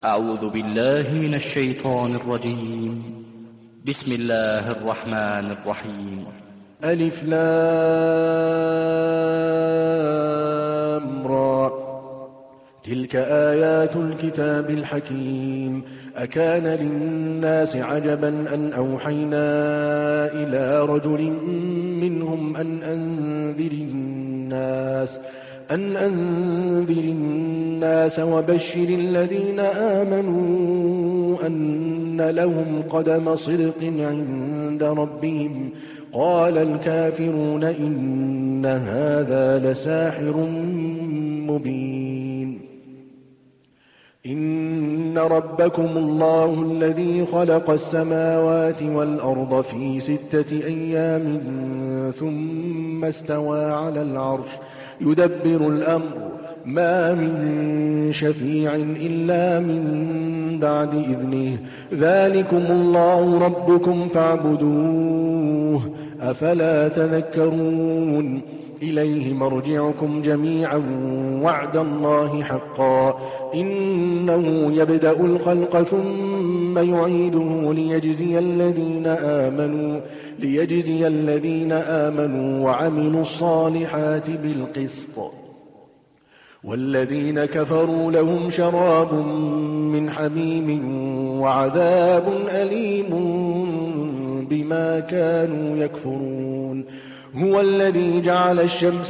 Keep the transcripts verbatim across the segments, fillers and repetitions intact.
أعوذ بالله من الشيطان الرجيم. بسم الله الرحمن الرحيم. ألف لام را تلك آيات الكتاب الحكيم. أكان للناس عجبا أن أوحينا إلى رجل منهم أن أنذر الناس أن أنذر الناس وبشر الذين آمنوا أن لهم قدم صدق عند ربهم. قال الكافرون إن هذا لساحر مبين. إن ربكم الله الذي خلق السماوات والأرض في ستة أيام ثم استوى على العرش يدبر الأمر ما من شفيع إلا من بعد إذنه. ذلكم الله ربكم فاعبدوه أفلا تذكرون. إليه مرجعكم جميعا وعد الله حقا إنه يبدأ الخلق ثم يعيده ليجزي الذين آمنوا ليجزي الذين آمنوا وعملوا الصالحات بالقسط والذين كفروا لهم شراب من حميم وعذاب أليم بما كانوا يكفرون. هو الذي جعل الشمس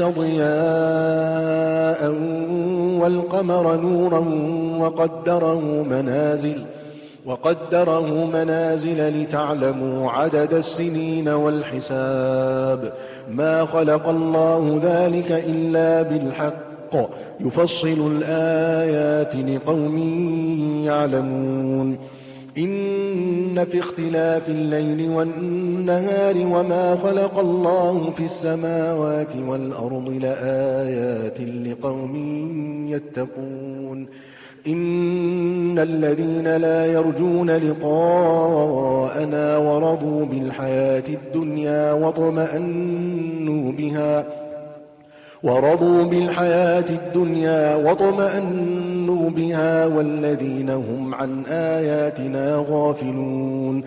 ضياء والقمر نورا وقدره منازل وقدره منازل لتعلموا عدد السنين والحساب. ما خلق الله ذلك إلا بالحق يفصل الآيات لقوم يعلمون. إن في اختلاف الليل والنهار وما خلق الله في السماوات والأرض لآيات لقوم يتقون. إن الذين لا يرجون لقاءنا ورضوا بالحياة الدنيا واطمأنوا بها ورضوا بالحياة الدنيا واطمأنوا بها والذين هم عن آياتنا غافلون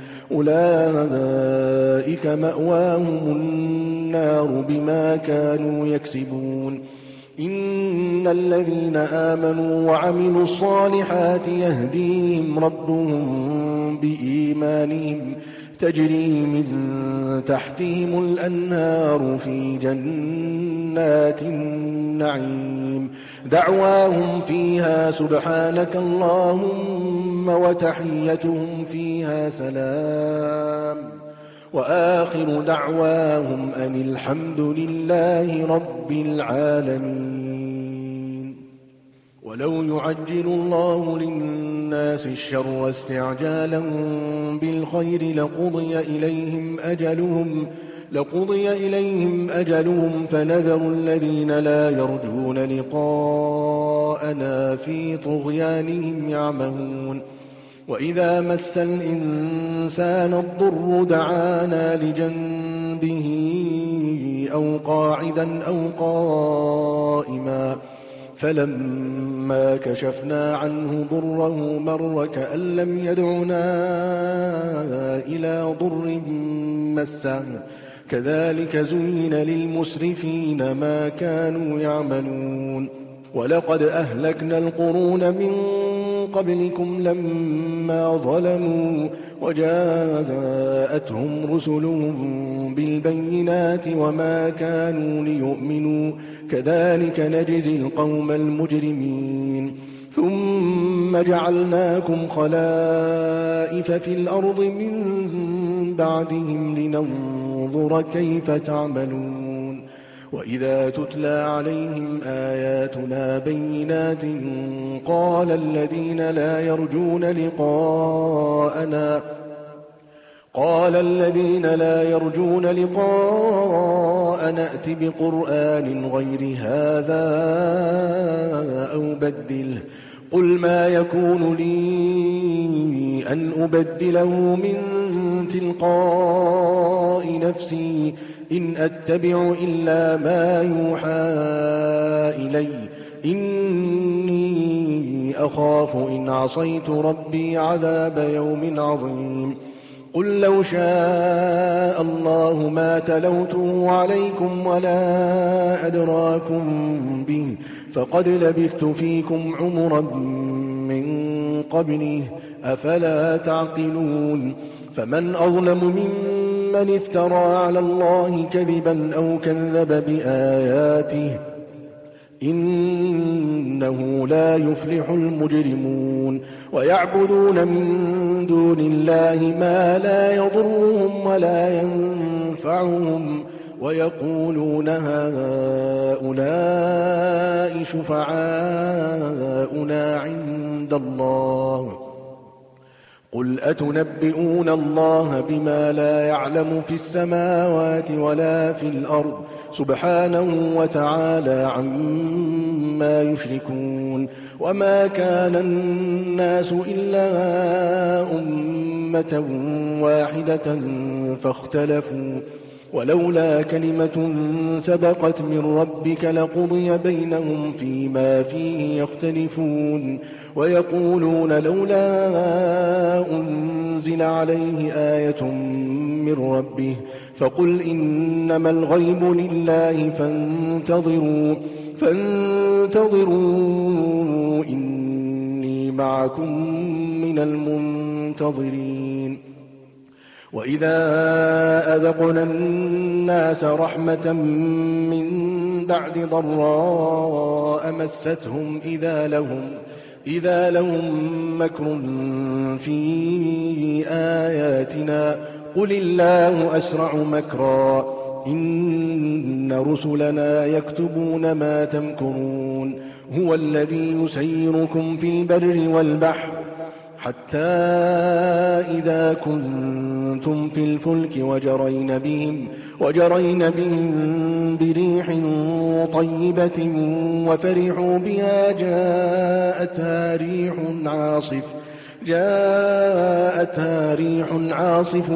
أولئك مأواهم النار بما كانوا يكسبون. إن الذين آمنوا وعملوا الصالحات يهديهم ربهم بإيمانهم تجري من تحتهم الأنهار في جنات النعيم. دعواهم فيها سبحانك اللهم وتحيتهم فيها سلام وآخر دعواهم أن الحمد لله رب العالمين. ولو يعجل الله للناس الشر استعجالهم بالخير لقضي إليهم أجلهم لقضي إليهم أجلهم فنذر الذين لا يرجون لقاءنا في طغيانهم يعمهون. وإذا مس الإنسان الضر دعانا لجنبه أو قاعدا أو قائما فلما كشفنا عنه ضره مر كأن لم يدعنا إلى ضر مسه كذلك زين للمسرفين ما كانوا يعملون. ولقد أهلكنا القرون من قبلكم لما ظلموا وجاءتهم رسلهم بالبينات وما كانوا ليؤمنوا كذلك نجزي القوم المجرمين. ثم جعلناكم خلائف في الأرض من بعدهم لننظر كيف تعملون. وإذا تتلى عليهم آياتنا بينات قال الذين لا يرجون لقاءنا قال الذين لا يرجون لقاءنا ائت بقرآن غير هذا أو بدله قل ما يكون لي أن أبدله من تلقاء نفسي إن أتبع إلا ما يوحى إلي إني أخاف إن عصيت ربي عذاب يوم عظيم قل لو شاء الله ما تلوته عليكم ولا أدراكم به فقد لبثت فيكم عمرا من قبله أفلا تعقلون فمن أظلم ممن افترى على الله كذبا أو كذب بآياته إنه لا يفلح المجرمون ويعبدون من دون الله ما لا يضرهم ولا ينفعهم ويقولون هؤلاء شفعاؤنا عند الله قل أتنبئون الله بما لا يعلم في السماوات ولا في الأرض سبحانه وتعالى عما يشركون وما كان الناس إلا أمة واحدة فاختلفوا ولولا كلمة سبقت من ربك لقضي بينهم فيما فيه يختلفون ويقولون لولا أنزل عليه آية من ربه فقل إنما الغيب لله فانتظروا فانتظروا إني معكم من المنتظرين وإذا أذقنا الناس رحمة من بعد ضراء مستهم إذا لهم إذا لهم مكر في آياتنا قل الله أسرع مكرا إن رسلنا يكتبون ما تمكرون هو الذي يسيركم في البر والبحر حتى إذا كنتم في الفلك وجرين بهم, وجرين بهم بريح طيبة وفرحوا بها جاءتها ريح عاصف جاءتها ريح عاصف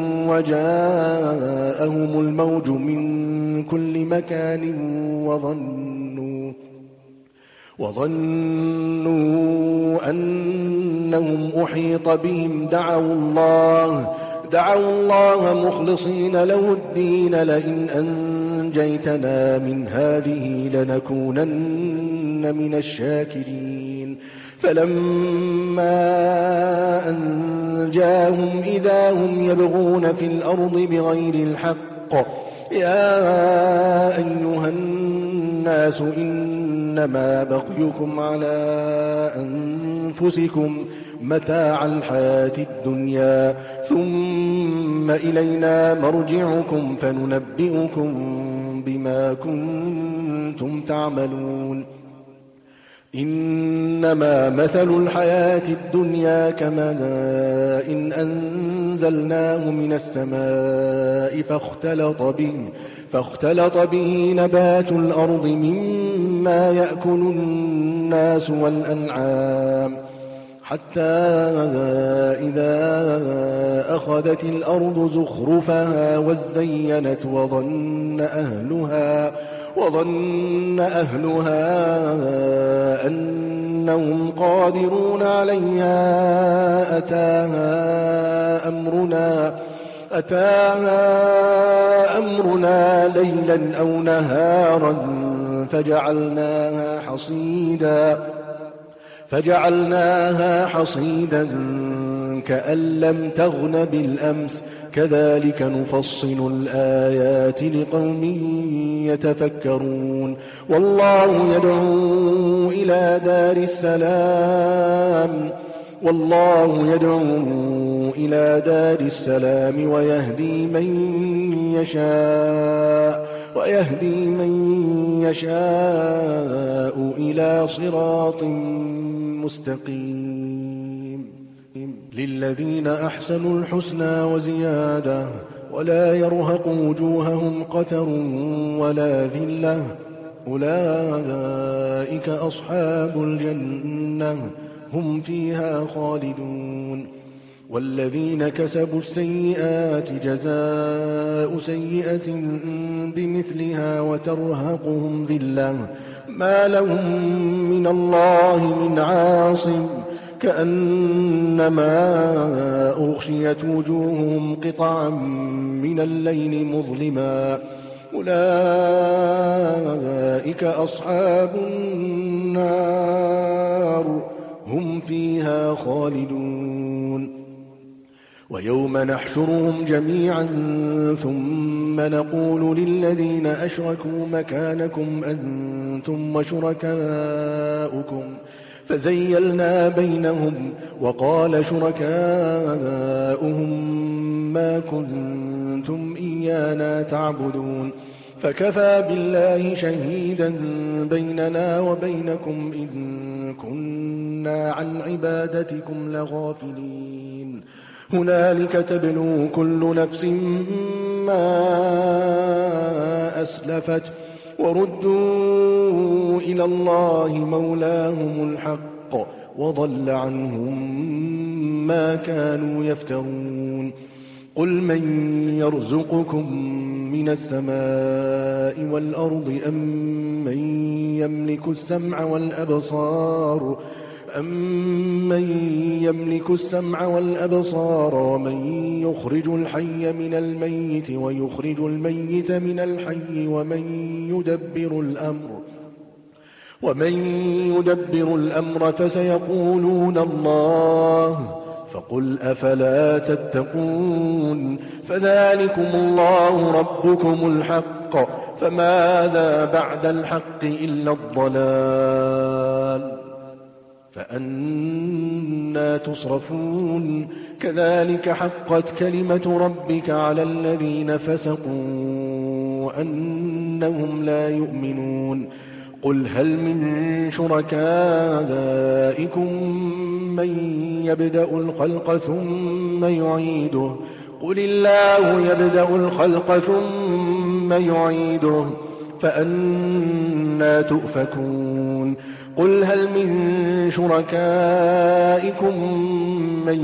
وجاءهم الموج من كل مكان وظنوا وظنوا أنهم أحيط بهم دعوا الله دعوا الله مخلصين له الدين لئن أنجيتنا من هذه لنكونن من الشاكرين فلما أنجاهم إذا هم يبغون في الأرض بغير الحق يا أيها الناس إنما بغيكم على أنفسكم متاع الحياة الدنيا ثم إلينا مرجعكم فننبئكم بما كنتم تعملون إنما مثل الحياة الدنيا كماء إن أنزلناه من السماء فاختلط به, فاختلط به نبات الأرض مما يأكل الناس والأنعام حتى إذا أخذت الأرض زخرفها وزينت وظن أهلها وظن أهلها أنهم قادرون عليها أتاها أمرنا أتاها أمرنا ليلا أو نهارا فجعلناها حصيدا فجعلناها حصيدا كأن لم تغن بالأمس كذلك نفصل الآيات لقوم يتفكرون والله يدعو إلى دار السلام والله يدعو إلى دار السلام ويهدي من يشاء ويهدي من يشاء إلى صراط مستقيم للذين أحسنوا الحسنى وزيادة ولا يرهق وجوههم قتر ولا ذلة أولئك أصحاب الجنة هم فيها خالدون والذين كسبوا السيئات جزاء سيئة بمثلها وترهقهم ذلة ما لهم من الله من عاصم كأنما أغشيت وجوههم قطعا من الليل مظلما أولئك أصحاب النار هم فيها خالدون ويوم نحشرهم جميعا ثم نقول للذين أشركوا مكانكم أنتم وشركاؤكم فزيلنا بينهم وقال شركاؤهم ما كنتم إيانا تعبدون فكفى بالله شهيدا بيننا وبينكم إذ كنا عن عبادتكم لغافلين هنالك تبلو كل نفس ما أسلفت وردوا إلى الله مولاهم الحق وضل عنهم ما كانوا يفترون قل من يرزقكم من السماء والأرض أم من يملك السمع والأبصار أَمَّن يَمْلِكُ السَّمْعَ وَالْأَبْصَارَ وَمَن يُخْرِجُ الْحَيَّ مِنَ الْمَيِّتِ وَيُخْرِجُ الْمَيِّتَ مِنَ الْحَيِّ وَمَن يُدَبِّرُ الْأَمْرَ وَمَن يُدَبِّرُ الْأَمْرَ فَسَيَقُولُونَ اللَّهُ فَقُلْ أَفَلَا تَتَّقُونَ فَذَلِكُمُ اللَّهُ رَبُّكُمُ الْحَقُّ فَمَاذَا بَعْدَ الْحَقِّ إِلَّا الضَّلَالُ فأنا تصرفون كذلك حقت كلمة ربك على الذين فسقوا أنهم لا يؤمنون قل هل من شركائكم من يبدأ الخلق ثم يعيده قل الله يبدأ الخلق ثم يعيده فأنا تؤفكون قل هل من شركائكم من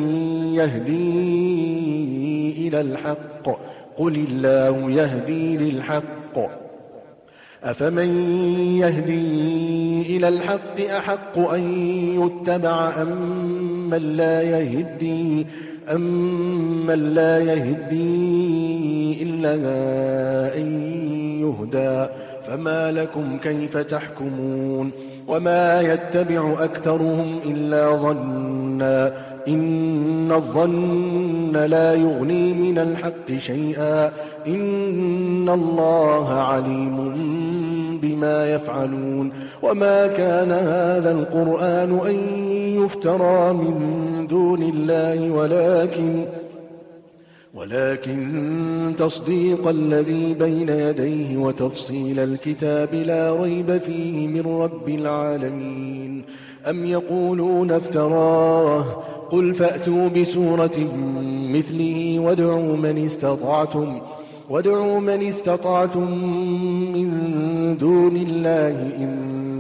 يهدي إلى الحق قل الله يهدي للحق أفمن يهدي إلى الحق أحق أن يتبع أم من لا يهدي أم من لا يهدي إلا أن يهدى فما لكم كيف تحكمون وما يتبع أكثرهم إلا ظنا إن الظن لا يغني من الحق شيئا إن الله عليم بما يفعلون وما كان هذا القرآن أن يفترى من دون الله ولكن ولكن تصديق الذي بين يديه وتفصيل الكتاب لا ريب فيه من رب العالمين أم يقولون افتراه قل فأتوا بسورة مثله وادعوا من استطعتم وادعوا من استطعتم من دون الله إن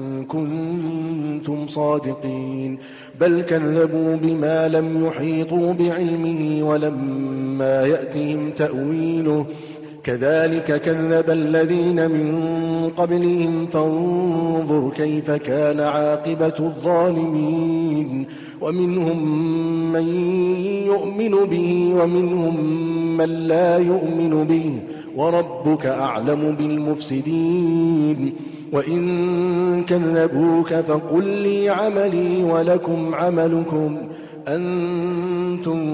كنتم صادقين بل كذبوا بما لم يحيطوا بعلمه ولما يأتهم تأويله كذلك كذب الذين من قبلهم فانظر كيف كان عاقبة الظالمين ومنهم من يؤمن به ومنهم من لا يؤمن به وربك أعلم بالمفسدين وإن كذبوك فقل لي عملي ولكم عملكم أنتم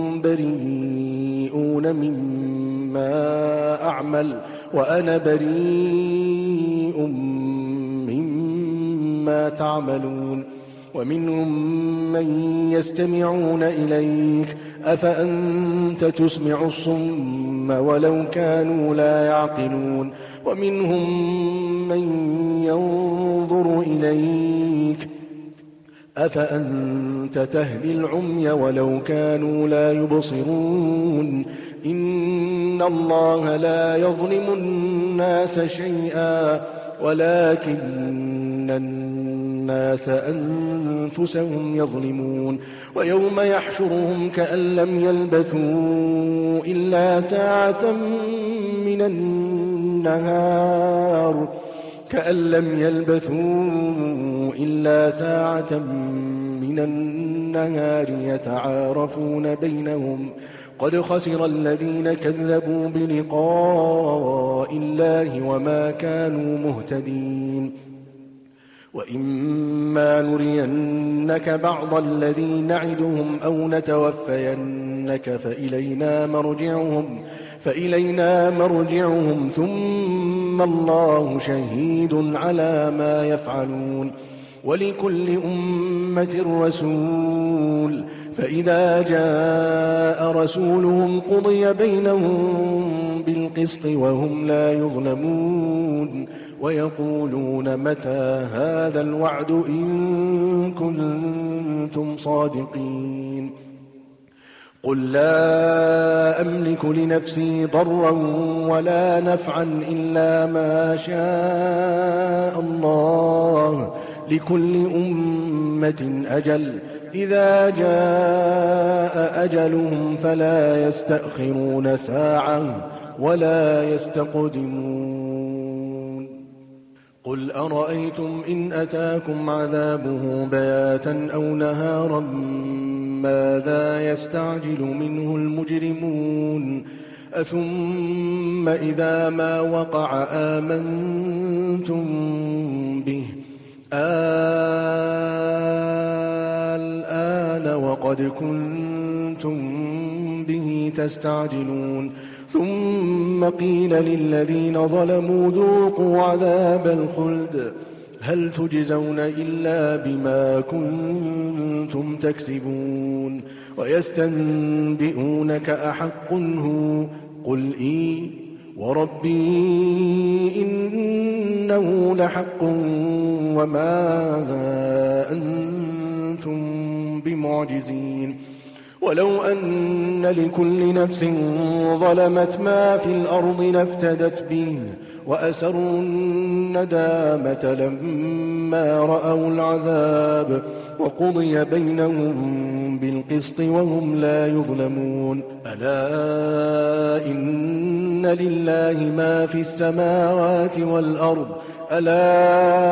بريئون مما أعمل وأنا بريء مما تعملون ومنهم من يستمعون إليك أفأنت تسمع الصم ولو كانوا لا يعقلون ومنهم من ينظر إليك أفأنت تهدي العمي ولو كانوا لا يبصرون إن الله لا يظلم الناس شيئا ولكن الناس أنفسهم يظلمون ويوم يحشرهم كأن لم يلبثوا إلا ساعة من النهار كأن لم يلبثوا إلا ساعة من النهار يتعارفون بينهم قد خسر الذين كذبوا بلقاء الله وما كانوا مهتدين. وإما نرينك بعض الذي نعدهم أو نتوفينك فإلينا مرجعهم, فإلينا مرجعهم ثم الله شهيد على ما يفعلون. ولكل أمة رسول فإذا جاء رسولهم قضي بينهم بالقسط وهم لا يظلمون. ويقولون متى هذا الوعد إن كنتم صادقين. قل لا أملك لنفسي ضرا ولا نفعا إلا ما شاء الله لكل أمة أجل إذا جاء أجلهم فلا يستأخرون ساعة ولا يستقدمون. قل أرأيتم إن أتاكم عذابه بياتا أو نهارا ماذا يستعجل منه المجرمون أثم إذا ما وقع آمنتم به الآن وقد كنتم به تستعجلون. ثم قيل للذين ظلموا ذوقوا عذاب الخلد هل تجزون إلا بما كنتم تكسبون. ويستنبئونك أحق هو قل إي وربي إنه لحق وما أنتم بمعجزين. ولو أن لكل نفس ظلمت ما في الأرض لافتدت به وأسروا الندامة لما رأوا العذاب وقضي بينهم بالقسط وهم لا يظلمون. ألا إن لله ما في السماوات والأرض ألا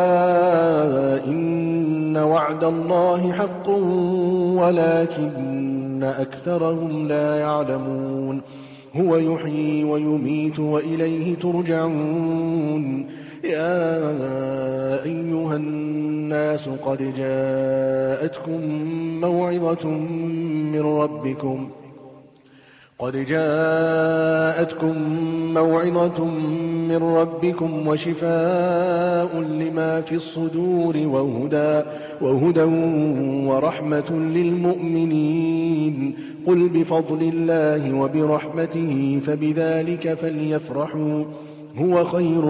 إن وعد الله حق ولكن أكثرهم لا يعلمون. هو يحيي ويميت وإليه ترجعون. يا أيها الناس قد جاءتكم موعظة من ربكم قد جاءتكم موعظة من ربكم وشفاء لما في الصدور وهدى, وهدى ورحمة للمؤمنين. قل بفضل الله وبرحمته فبذلك فليفرحوا هو خير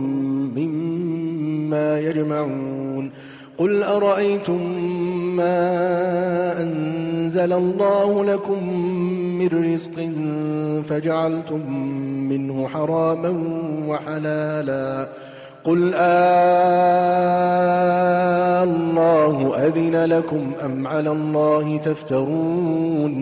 مما يجمعون. قل أرأيتم ما أنزل الله لكم من رزق فجعلتم منه حراما وحلالا قل آه الله أذن لكم أم على الله تفترون.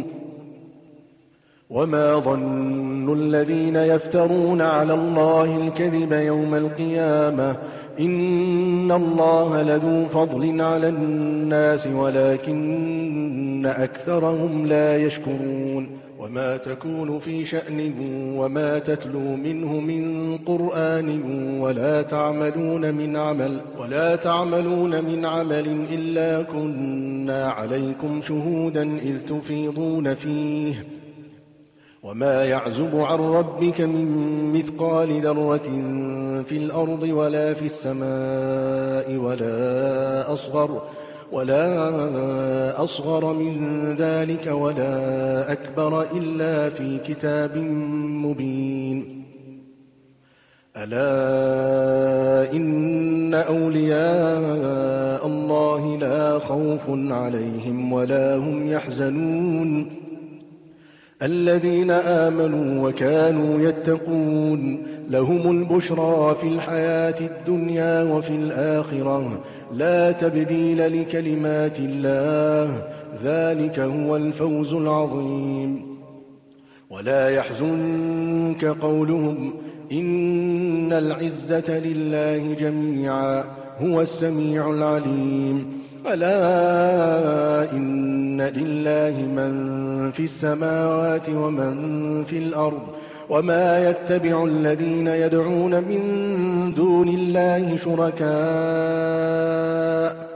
وما ظن الذين يفترون على الله الكذب يوم القيامة إن الله لذو فضل على الناس ولكن أكثرهم لا يشكرون. وما تكون في شأن وما تتلو منه من قرآن ولا تعملون من عمل ولا تعملون من عمل إلا كنا عليكم شهودا إذ تفيضون فيه. وما يعزب عن ربك من مثقال ذرة في الأرض ولا في السماء ولا أصغر ولا أصغر من ذلك ولا أكبر إلا في كتاب مبين. ألا إن أولياء الله لا خوف عليهم ولا هم يحزنون الذين آمنوا وكانوا يتقون لهم البشرى في الحياة الدنيا وفي الآخرة لا تبديل لكلمات الله ذلك هو الفوز العظيم. ولا يحزنك قولهم إن العزة لله جميعا هو السميع العليم ألا إن لله من في السماوات ومن في الأرض وما يتبع الذين يدعون من دون الله شركاء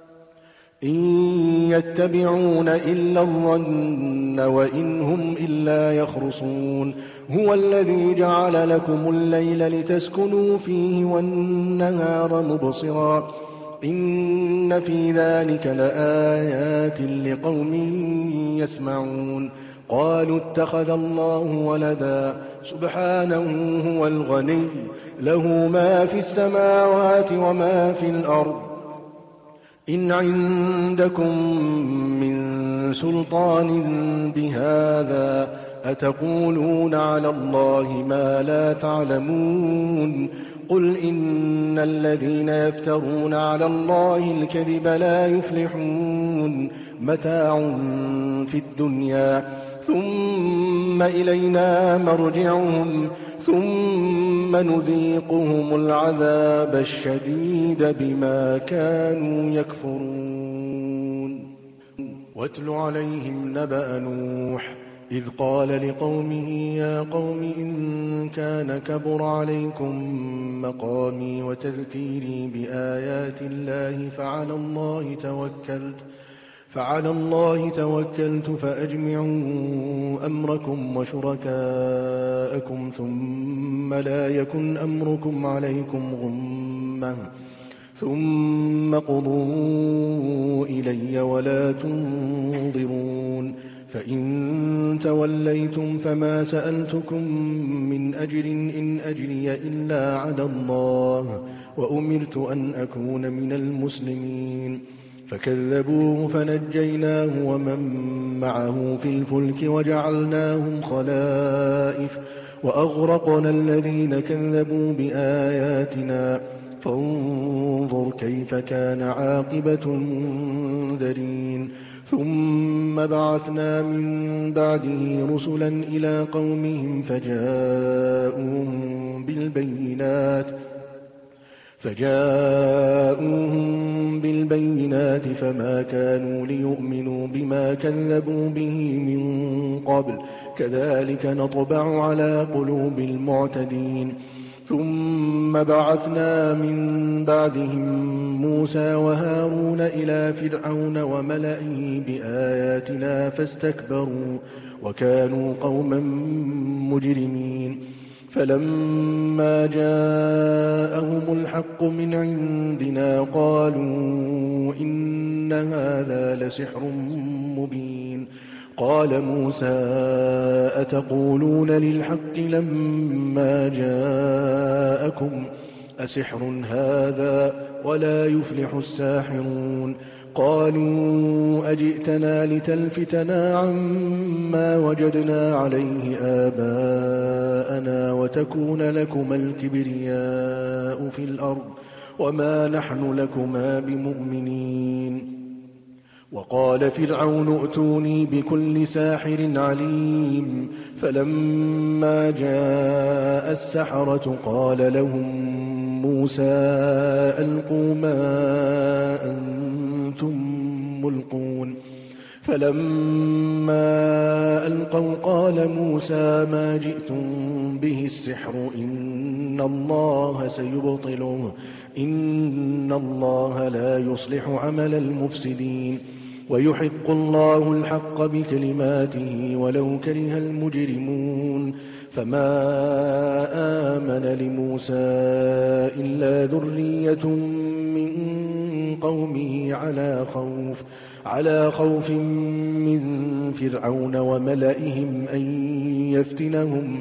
إن يتبعون إلا الظن وإن هم إلا يخرصون هو الذي جعل لكم الليل لتسكنوا فيه والنهار مبصرا إن في ذلك لآيات لقوم يسمعون قالوا اتخذ الله ولدا سبحانه هو الغني له ما في السماوات وما في الأرض إن عندكم من سلطان بهذا أتقولون على الله ما لا تعلمون قل إن الذين يفترون على الله الكذب لا يفلحون متاع في الدنيا ثم إلينا مرجعهم ثم نذيقهم العذاب الشديد بما كانوا يكفرون واتل عليهم نبأ نوح إذ قال لقومه يا قوم إن كان كبر عليكم مقامي وتذكيري بآيات الله فعلى الله توكلت فعلى الله توكلت فأجمعوا أمركم وشركاءكم ثم لا يكن أمركم عليكم غمة ثم قضوا إلي ولا تنظرون فإن توليتم فما سألتكم من أجر إن أجري إلا على الله وأمرت أن أكون من المسلمين فكذبوه فنجيناه ومن معه في الفلك وجعلناهم خلائف وأغرقنا الذين كذبوا بآياتنا فانظر كيف كان عاقبة المنذرين ثم بعثنا من بعده رسلا إلى قومهم فجاءوهم بالبينات فجاءوهم بالبينات فما كانوا ليؤمنوا بما كذبوا به من قبل كذلك نطبع على قلوب المعتدين ثم بعثنا من بعدهم موسى وهارون إلى فرعون وملئه بآياتنا فاستكبروا وكانوا قوما مجرمين فلما جاءهم الحق من عندنا قالوا إن هذا لسحر مبين قال موسى أتقولون للحق لما جاءكم أسحر هذا ولا يفلح الساحرون قالوا أجئتنا لتلفتنا عما وجدنا عليه آباءنا وتكون لكما الكبرياء في الأرض وما نحن لكما بمؤمنين وقال فرعون ائتوني بكل ساحر عليم فلما جاء السحرة قال لهم موسى ألقوا ما أنتم ملقون فلما ألقوا قال موسى ما جئتم به السحر إن الله سيبطله إن الله لا يصلح عمل المفسدين ويحق الله الحق بكلماته ولو كره المجرمون فما آمن لموسى إلا ذرية من قومه على خوف على خوف من فرعون وملئهم أن يفتنهم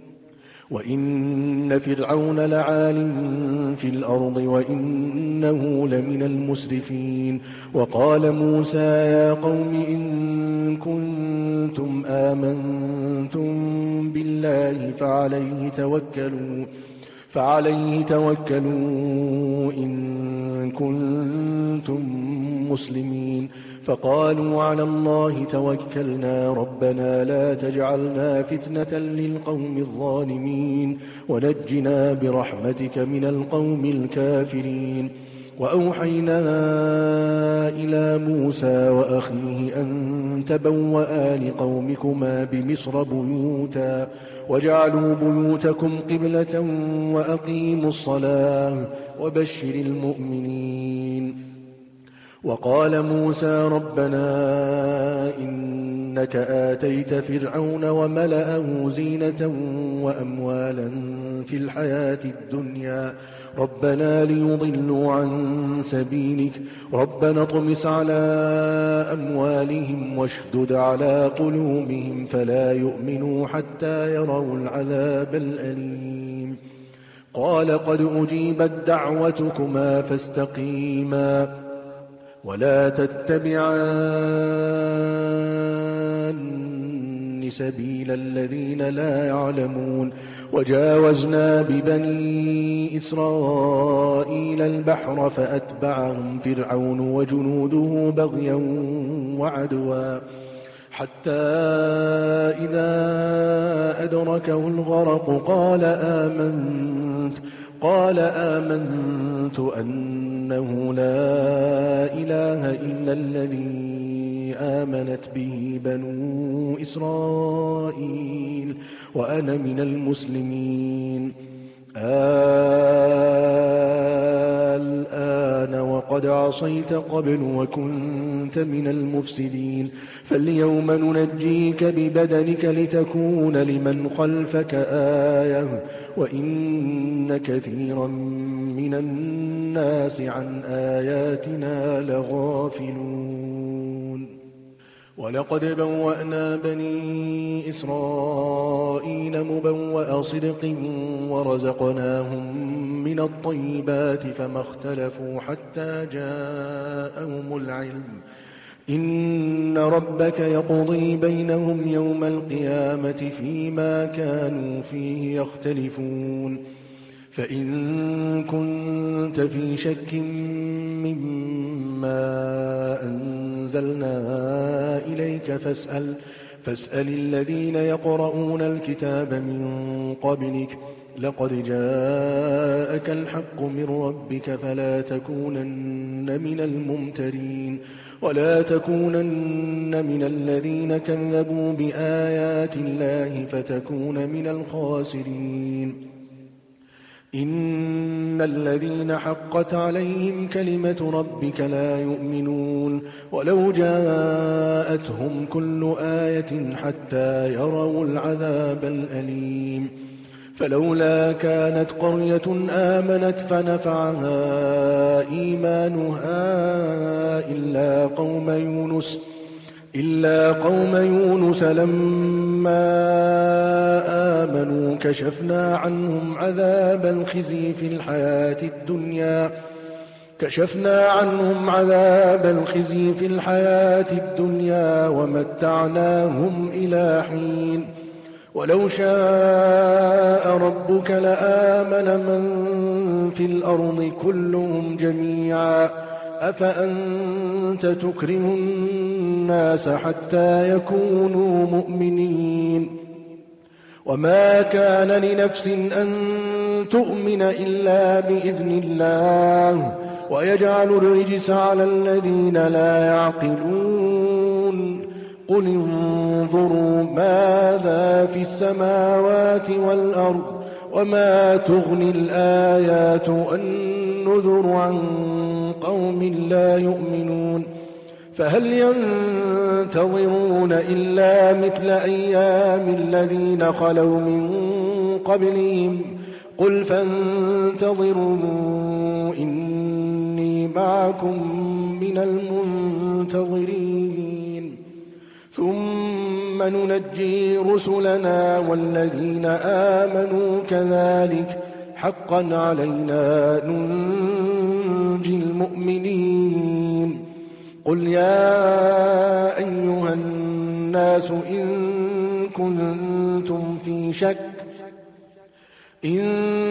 وإن فرعون لعال في الأرض وإنه لمن المسرفين وقال موسى يا قوم إن كنتم آمنتم بالله فعليه توكلوا فعليه توكلوا إن كنتم مسلمين فقالوا على الله توكلنا ربنا لا تجعلنا فتنة للقوم الظالمين ونجنا برحمتك من القوم الكافرين. وأوحينا إلى موسى وأخيه أن تبوأ لقومكما بمصر بيوتا واجعلوا بيوتكم قبلة وأقيموا الصلاة وبشر المؤمنين. وقال موسى ربنا إنك آتيت فرعون وملأه زينة وأموالا في الحياة الدنيا ربنا ليضلوا عن سبيلك ربنا اطمس على أموالهم واشدد على قلوبهم فلا يؤمنوا حتى يروا العذاب الأليم. قال قد أجيبت دعوتكما فاستقيما ولا تتبعان سبيل الذين لا يعلمون. وجاوزنا ببني إسرائيل البحر فأتبعهم فرعون وجنوده بغيا وعدوا حتى إذا أدركه الغرق قال آمنت قال آمنت أنه لا إله إلا الذي آمنت به بنو إسرائيل وأنا من المسلمين. الآن وقد عصيت قبل وكنت من المفسدين فاليوم ننجيك ببدنك لتكون لمن خلفك آية وإن كثيرا من الناس عن آياتنا لغافلون. ولقد بوأنا بني إسرائيل مبوأ صدق ورزقناهم من الطيبات فما اختلفوا حتى جاءهم العلم إن ربك يقضي بينهم يوم القيامة فيما كانوا فيه يختلفون. فإن كنت في شك مما أنزلنا إليك فاسأل, فاسأل الذين يقرؤون الكتاب من قبلك لقد جاءك الحق من ربك فلا تكونن من الممترين ولا تكونن من الذين كذبوا بآيات الله فتكون من الخاسرين. إن الذين حقت عليهم كلمة ربك لا يؤمنون ولو جاءتهم كل آية حتى يروا العذاب الأليم. فلولا كانت قرية آمنت فنفعها إيمانها إلا قوم يونس إلا قوم يونس لما آمنوا كشفنا عنهم عذاب الخزي في الحياة الدنيا كشفنا عنهم عذاب الخزي في الحياة الدنيا ومتعناهم إلى حين. ولو شاء ربك لآمن من في الأرض كلهم جميعا أفأنت تكره الناس حتى يكونوا مؤمنين. وما كان لنفس أن تؤمن إلا بإذن الله ويجعل الرجس على الذين لا يعقلون. قل انظروا ماذا في السماوات والأرض وما تغني الآيات والنذر عن قوم لا يؤمنون. فهل ينتظرون إلا مثل أيام الذين خلوا من قبلهم قل فانتظروا إني معكم من المنتظرين. ثم ننجي رسلنا والذين آمنوا كذلك حقا علينا ننجي المؤمنين. قل يا أيها الناس إن كنتم في شك إن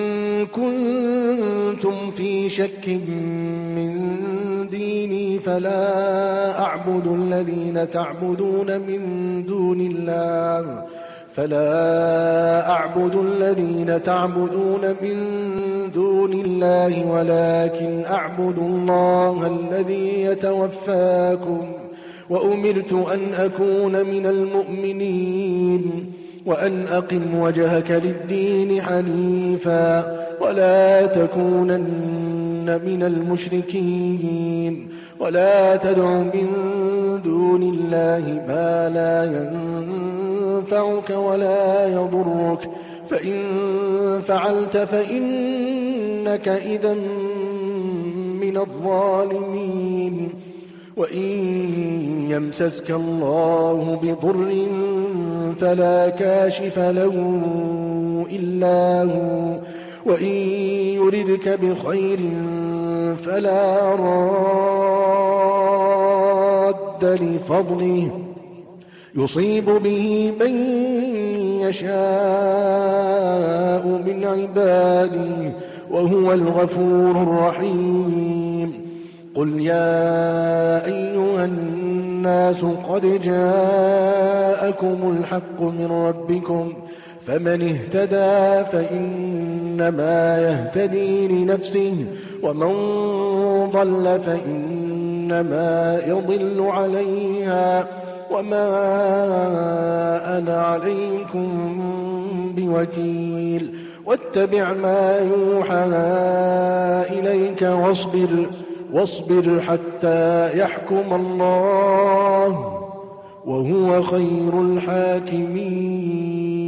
كنتم في شك من ديني فلا أعبد الذين تعبدون من دون الله فلا أعبد الذين تعبدون من دون الله ولكن أعبد الله الذي يتوفاكم وأمرت أن أكون من المؤمنين وأن أقم وجهك للدين حنيفا ولا تكونن من المشركين ولا تدع من دون الله ما لا ينفعك ولا يضرك فإن فعلت فإنك إذا من الظالمين وإن يمسسك الله بضر فلا كاشف له إلا هو وإن يردك بخير فلا راد لفضله يصيب به من يشاء من عباده وهو الغفور الرحيم قل يا أيها الناس قد جاءكم الحق من ربكم فمن اهتدى فإنما يهتدي لنفسه ومن ضل فإنما يضل عليها وما أنا عليكم بوكيل واتبع ما يوحى إليك واصبر واصبر حتى يحكم الله وهو خير الحاكمين